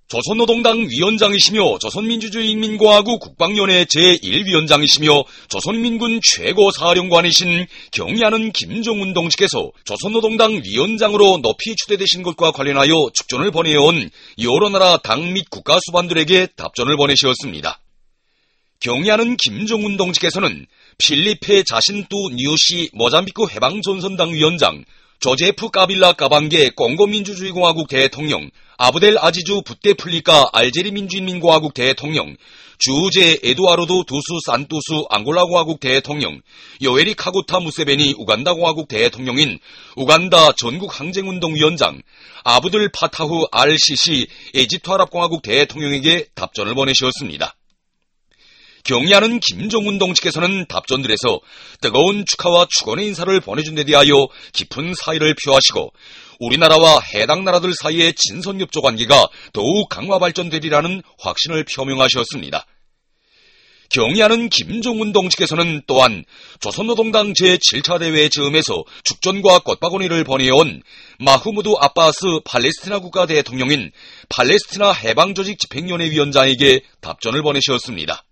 조선노동당 위원장이시며 조선민주주의인민공화국 국방위원회 제1위원장이시며 조선인민군 최고사령관이신 경의하는 김정은 동지께서 조선노동당 위원장으로 높이 추대되신 것과 관련하여 축전을 보내온 여러 나라 당 및 국가 수반들에게 답전을 보내셨습니다. 경의하는 김정은 동지께서는 필리페 자신투 뉴시 모잠비크 해방전선당 위원장, 조제프 까빌라 까방게 콩고민주주의공화국 대통령, 아브델 아지주 부테플리카 알제리 민주인민공화국 대통령, 주제 에두아르도 두수 산투수 앙골라공화국 대통령, 요에리 카구타 무세베니 우간다공화국 대통령인 우간다 전국항쟁운동위원장, 아브들 파타후 알시시 에집트 아랍공화국 대통령에게 답전을 보내셨습니다. 경의하는 김정은 동지께서는 답전들에서 뜨거운 축하와 축원의 인사를 보내준 데 대하여 깊은 사의를 표하시고 우리나라와 해당 나라들 사이의 친선협조 관계가 더욱 강화 발전되리라는 확신을 표명하셨습니다. 경의하는 김정은 동지께서는 또한 조선노동당 제7차 대회 즈음에서 축전과 꽃바구니를 보내온 마흐무드 아바스 팔레스티나 국가 대통령인 팔레스티나 해방조직 집행위원회 위원장에게 답전을 보내셨습니다.